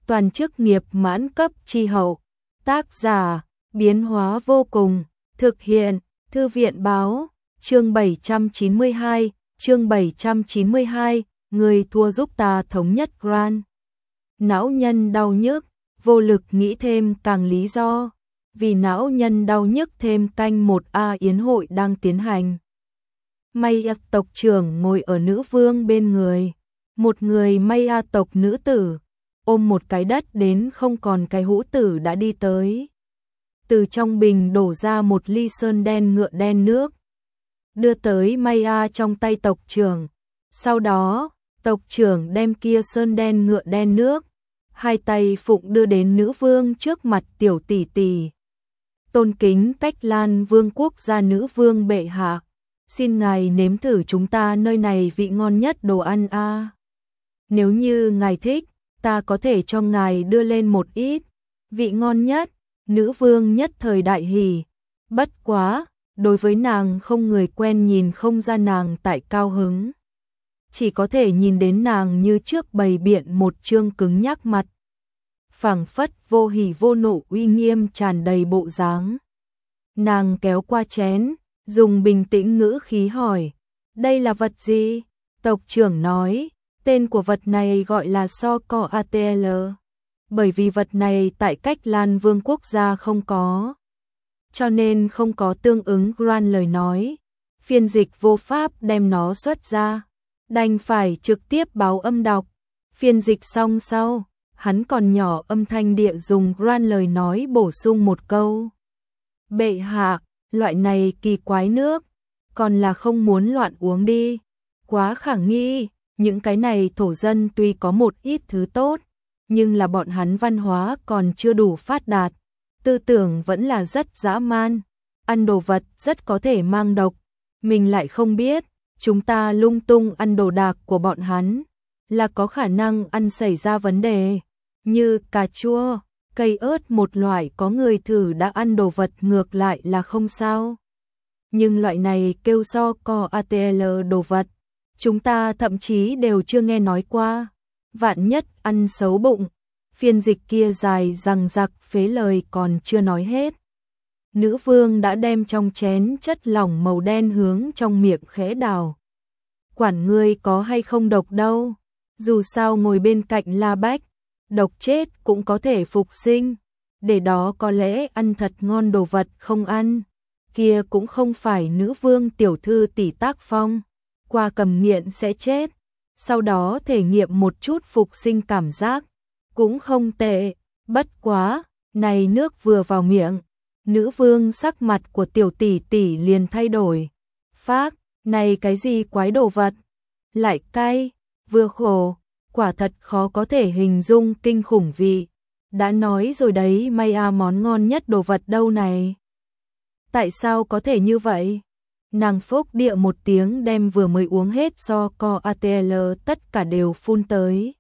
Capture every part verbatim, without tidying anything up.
toàn chức nghiệp mãn cấp chi hậu. Tác giả, biến hóa vô cùng, thực hiện, Thư viện báo, chương bảy trăm chín mươi hai, chương bảy trăm chín mươi hai, người thua giúp ta thống nhất Grand. Não nhân đau nhức, vô lực nghĩ thêm càng lý do, vì não nhân đau nhức thêm canh một A yến hội đang tiến hành. Maya tộc trưởng ngồi ở nữ vương bên người, một người Maya tộc nữ tử, ôm một cái đất đến không còn cái hũ tử đã đi tới. Từ trong bình đổ ra một ly sơn đen ngựa đen nước, đưa tới Maya trong tay tộc trưởng. Sau đó, tộc trưởng đem kia sơn đen ngựa đen nước, hai tay phụng đưa đến nữ vương trước mặt tiểu tỷ tỷ. Tôn kính Cách Lan Vương quốc gia nữ vương bệ hạ, xin ngài nếm thử chúng ta nơi này vị ngon nhất đồ ăn a. À. Nếu như ngài thích, ta có thể cho ngài đưa lên một ít. Vị ngon nhất, nữ vương nhất thời đại hỉ. Bất quá, đối với nàng không người quen nhìn không ra nàng tại cao hứng. Chỉ có thể nhìn đến nàng như trước bày biện một trương cứng nhắc mặt. Phảng phất vô hỉ vô nộ uy nghiêm tràn đầy bộ dáng. Nàng kéo qua chén, dùng bình tĩnh ngữ khí hỏi, đây là vật gì? Tộc trưởng nói, tên của vật này gọi là so co a tê lờ, bởi vì vật này tại Cách Lan Vương quốc gia không có, cho nên không có tương ứng Grand lời nói. Phiên dịch vô pháp đem nó xuất ra, đành phải trực tiếp báo âm đọc. Phiên dịch xong sau, hắn còn nhỏ âm thanh địa dùng Grand lời nói bổ sung một câu. Bệ hạ, loại này kỳ quái nước, còn là không muốn loạn uống đi. Quá khả nghi, những cái này thổ dân tuy có một ít thứ tốt, nhưng là bọn hắn văn hóa còn chưa đủ phát đạt, tư tưởng vẫn là rất dã man, ăn đồ vật rất có thể mang độc, mình lại không biết, chúng ta lung tung ăn đồ đạc của bọn hắn, là có khả năng ăn xảy ra vấn đề, như cà chua, cây ớt một loại có người thử đã ăn đồ vật ngược lại là không sao. Nhưng loại này kêu so co a tê lờ đồ vật, chúng ta thậm chí đều chưa nghe nói qua, vạn nhất ăn xấu bụng. Phiên dịch kia dài rằng giặc phế lời còn chưa nói hết. Nữ vương đã đem trong chén chất lỏng màu đen hướng trong miệng khẽ đào. Quản ngươi có hay không độc đâu, dù sao ngồi bên cạnh La Bách, độc chết cũng có thể phục sinh, để đó có lẽ ăn thật ngon đồ vật không ăn, kia cũng không phải nữ vương tiểu thư tỷ tác phong, qua cầm nghiện sẽ chết, sau đó thể nghiệm một chút phục sinh cảm giác, cũng không tệ. Bất quá, này nước vừa vào miệng, nữ vương sắc mặt của tiểu tỷ tỷ liền thay đổi. Phác, này cái gì quái đồ vật, lại cay, vừa khổ, quả thật khó có thể hình dung kinh khủng vị. Đã nói rồi đấy, Maya món ngon nhất đồ vật đâu này. Tại sao có thể như vậy? Nàng phốc địa một tiếng đem vừa mới uống hết so co a tê lờ tất cả đều phun tới.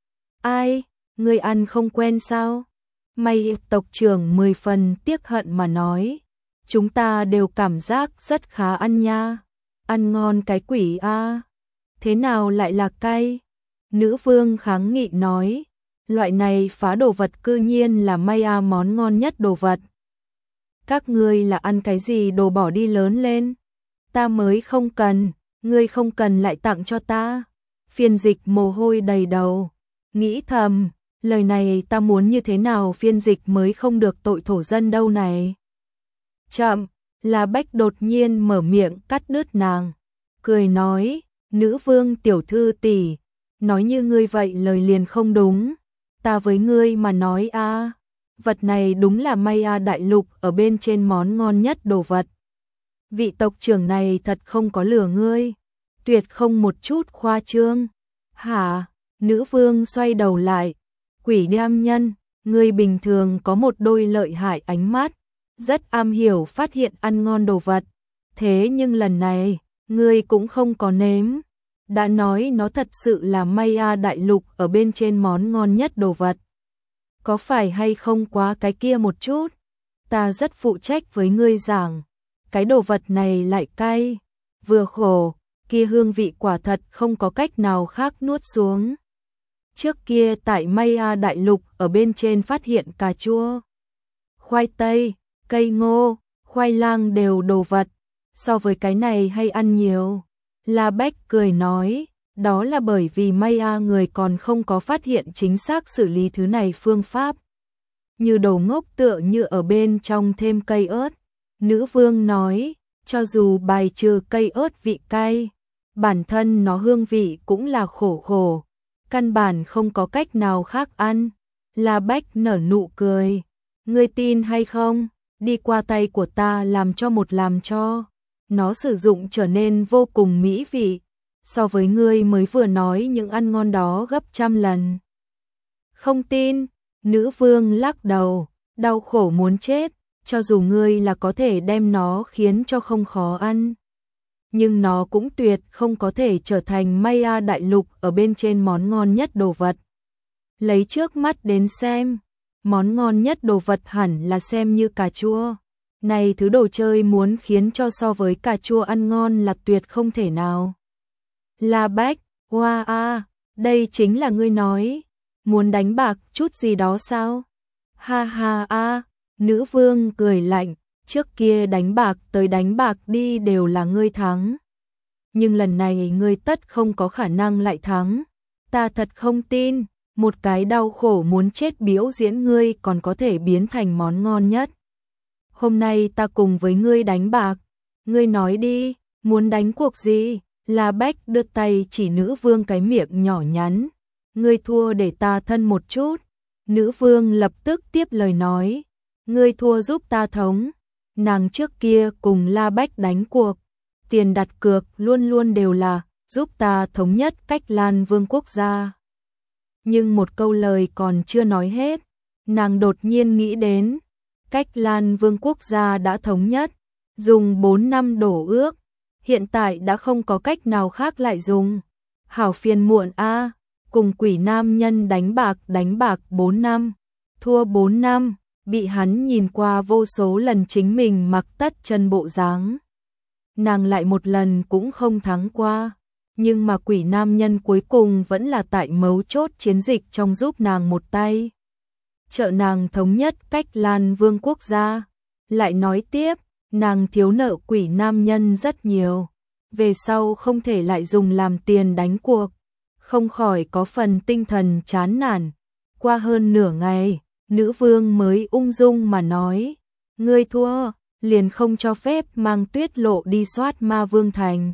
Ai, ngươi ăn không quen sao? Maya tộc trưởng mười phần tiếc hận mà nói. Chúng ta đều cảm giác rất khá ăn nha. Ăn ngon cái quỷ a. Thế nào lại là cay? Nữ vương kháng nghị nói. Loại này phá đồ vật cư nhiên là Maya món ngon nhất đồ vật. Các ngươi là ăn cái gì đồ bỏ đi lớn lên? Ta mới không cần, ngươi không cần lại tặng cho ta. Phiên dịch mồ hôi đầy đầu, nghĩ thầm, lời này ta muốn như thế nào phiên dịch mới không được tội thổ dân đâu này. Chậm, La Bách đột nhiên mở miệng cắt đứt nàng, cười nói, nữ vương tiểu thư tỷ, nói như ngươi vậy lời liền không đúng, ta với ngươi mà nói a, vật này đúng là Maya đại lục ở bên trên món ngon nhất đồ vật. Vị tộc trưởng này thật không có lừa ngươi, tuyệt không một chút khoa trương. Hả? Nữ vương xoay đầu lại, quỷ nam nhân, ngươi bình thường có một đôi lợi hại ánh mắt, rất am hiểu phát hiện ăn ngon đồ vật, thế nhưng lần này, ngươi cũng không có nếm. Đã nói nó thật sự là Maya đại lục ở bên trên món ngon nhất đồ vật. Có phải hay không quá cái kia một chút? Ta rất phụ trách với ngươi giảng, cái đồ vật này lại cay, vừa khổ, kia hương vị quả thật không có cách nào khác nuốt xuống. Trước kia tại Maya đại lục ở bên trên phát hiện cà chua, khoai tây, cây ngô, khoai lang đều đồ vật, so với cái này hay ăn nhiều. La Bách cười nói, đó là bởi vì Maya người còn không có phát hiện chính xác xử lý thứ này phương pháp. Như đồ ngốc tựa như ở bên trong thêm cây ớt. Nữ vương nói, cho dù bài trừ cây ớt vị cay, bản thân nó hương vị cũng là khổ khổ, căn bản không có cách nào khác ăn. La Bách nở nụ cười, ngươi tin hay không, đi qua tay của ta làm cho một làm cho, nó sử dụng trở nên vô cùng mỹ vị, so với ngươi mới vừa nói những ăn ngon đó gấp trăm lần. Không tin, nữ vương lắc đầu, đau khổ muốn chết, cho dù ngươi là có thể đem nó khiến cho không khó ăn, nhưng nó cũng tuyệt không có thể trở thành Maya đại lục ở bên trên món ngon nhất đồ vật. Lấy trước mắt đến xem, món ngon nhất đồ vật hẳn là xem như cà chua. Này thứ đồ chơi muốn khiến cho so với cà chua ăn ngon là tuyệt không thể nào. La Bách, hoa a, đây chính là ngươi nói, muốn đánh bạc chút gì đó sao? Ha ha a, nữ vương cười lạnh, trước kia đánh bạc tới đánh bạc đi đều là ngươi thắng. Nhưng lần này ngươi tất không có khả năng lại thắng, ta thật không tin, một cái đau khổ muốn chết biểu diễn ngươi còn có thể biến thành món ngon nhất. Hôm nay ta cùng với ngươi đánh bạc, ngươi nói đi, muốn đánh cuộc gì? La Bách đưa tay chỉ nữ vương cái miệng nhỏ nhắn, ngươi thua để ta thân một chút. Nữ vương lập tức tiếp lời nói, ngươi thua giúp ta thống. Nàng trước kia cùng La Bách đánh cuộc, tiền đặt cược luôn luôn đều là giúp ta thống nhất Cách Lan Vương quốc gia. Nhưng một câu lời còn chưa nói hết, nàng đột nhiên nghĩ đến, Cách Lan Vương quốc gia đã thống nhất, dùng bốn năm đổ ước, hiện tại đã không có cách nào khác lại dùng. Hảo phiền muộn a, cùng quỷ nam nhân đánh bạc đánh bạc bốn năm, thua bốn năm, bị hắn nhìn qua vô số lần chính mình mặc tất chân bộ dáng. Nàng lại một lần cũng không thắng qua, nhưng mà quỷ nam nhân cuối cùng vẫn là tại mấu chốt chiến dịch trong giúp nàng một tay, trợ nàng thống nhất Cách Lan Vương quốc gia. Lại nói tiếp, nàng thiếu nợ quỷ nam nhân rất nhiều, về sau không thể lại dùng làm tiền đánh cuộc, không khỏi có phần tinh thần chán nản. Qua hơn nửa ngày, nữ vương mới ung dung mà nói, ngươi thua, liền không cho phép mang Tuyết Lộ đi soát Ma Vương thành.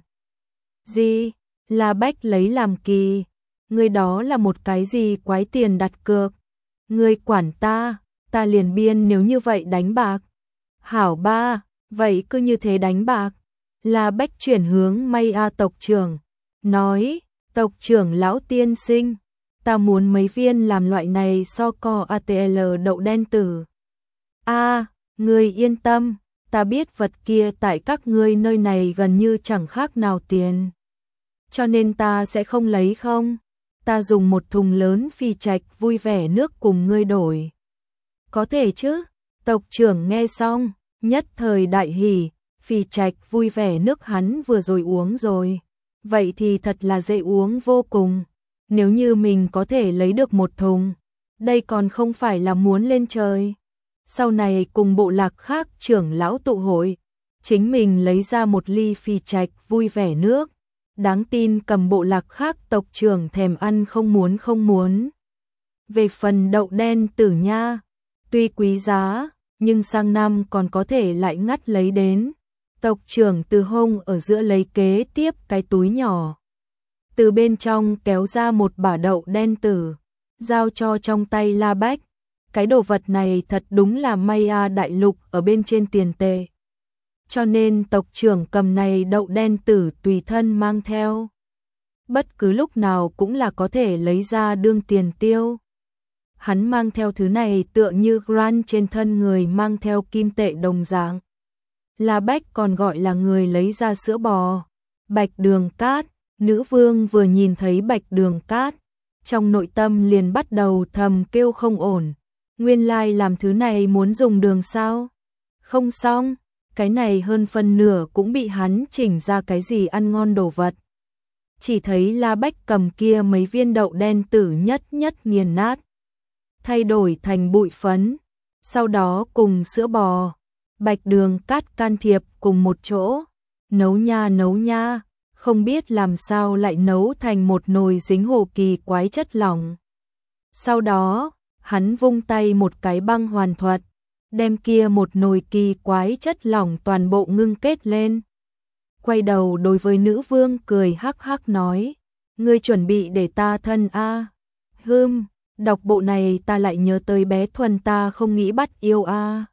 Gì? La Bách lấy làm kỳ, ngươi đó là một cái gì quái tiền đặt cược? Ngươi quản ta, ta liền biên nếu như vậy đánh bạc. Hảo ba, vậy cứ như thế đánh bạc. La Bách chuyển hướng Maya tộc trưởng, nói, tộc trưởng lão tiên sinh, ta muốn mấy viên làm loại này so co a tê lờ đậu đen tử. A, ngươi yên tâm, ta biết vật kia tại các ngươi nơi này gần như chẳng khác nào tiền, cho nên ta sẽ không lấy không. Ta dùng một thùng lớn phi trạch vui vẻ nước cùng ngươi đổi. Có thể chứ? Tộc trưởng nghe xong, nhất thời đại hỉ, phi trạch vui vẻ nước hắn vừa rồi uống rồi. Vậy thì thật là dễ uống vô cùng. Nếu như mình có thể lấy được một thùng, đây còn không phải là muốn lên trời. Sau này cùng bộ lạc khác trưởng lão tụ hội, chính mình lấy ra một ly phi trạch vui vẻ nước. Đáng tin cầm bộ lạc khác tộc trưởng thèm ăn không muốn không muốn. Về phần đậu đen tử nha, tuy quý giá, nhưng sang năm còn có thể lại ngắt lấy đến. Tộc trưởng từ hông ở giữa lấy kế tiếp cái túi nhỏ, từ bên trong kéo ra một bả đậu đen tử, giao cho trong tay La Bách. Cái đồ vật này thật đúng là Maya đại lục ở bên trên tiền tệ, cho nên tộc trưởng cầm này đậu đen tử tùy thân mang theo, bất cứ lúc nào cũng là có thể lấy ra đương tiền tiêu. Hắn mang theo thứ này tựa như Grant trên thân người mang theo kim tệ đồng dạng. La Bách còn gọi là người lấy ra sữa bò. Bạch Đường Cát, nữ vương vừa nhìn thấy Bạch Đường Cát, trong nội tâm liền bắt đầu thầm kêu không ổn. Nguyên lai làm thứ này muốn dùng đường sao? Không xong, cái này hơn phân nửa cũng bị hắn chỉnh ra cái gì ăn ngon đồ vật. chỉ thấy La Bách cầm kia mấy viên đậu đen tử nhất nhất nghiền nát, thay đổi thành bụi phấn, sau đó cùng sữa bò, bạch đường cát can thiệp cùng một chỗ, nấu nha nấu nha, không biết làm sao lại nấu thành một nồi dính hồ kỳ quái chất lỏng. Sau đó, hắn vung tay một cái băng hoàn thuật, đem kia một nồi kỳ quái chất lỏng toàn bộ ngưng kết lên. Quay đầu đối với nữ vương cười hắc hắc nói, ngươi chuẩn bị để ta thân a? À? Hừm, đọc bộ này ta lại nhớ tới bé Thuần ta không nghĩ bắt yêu a. À?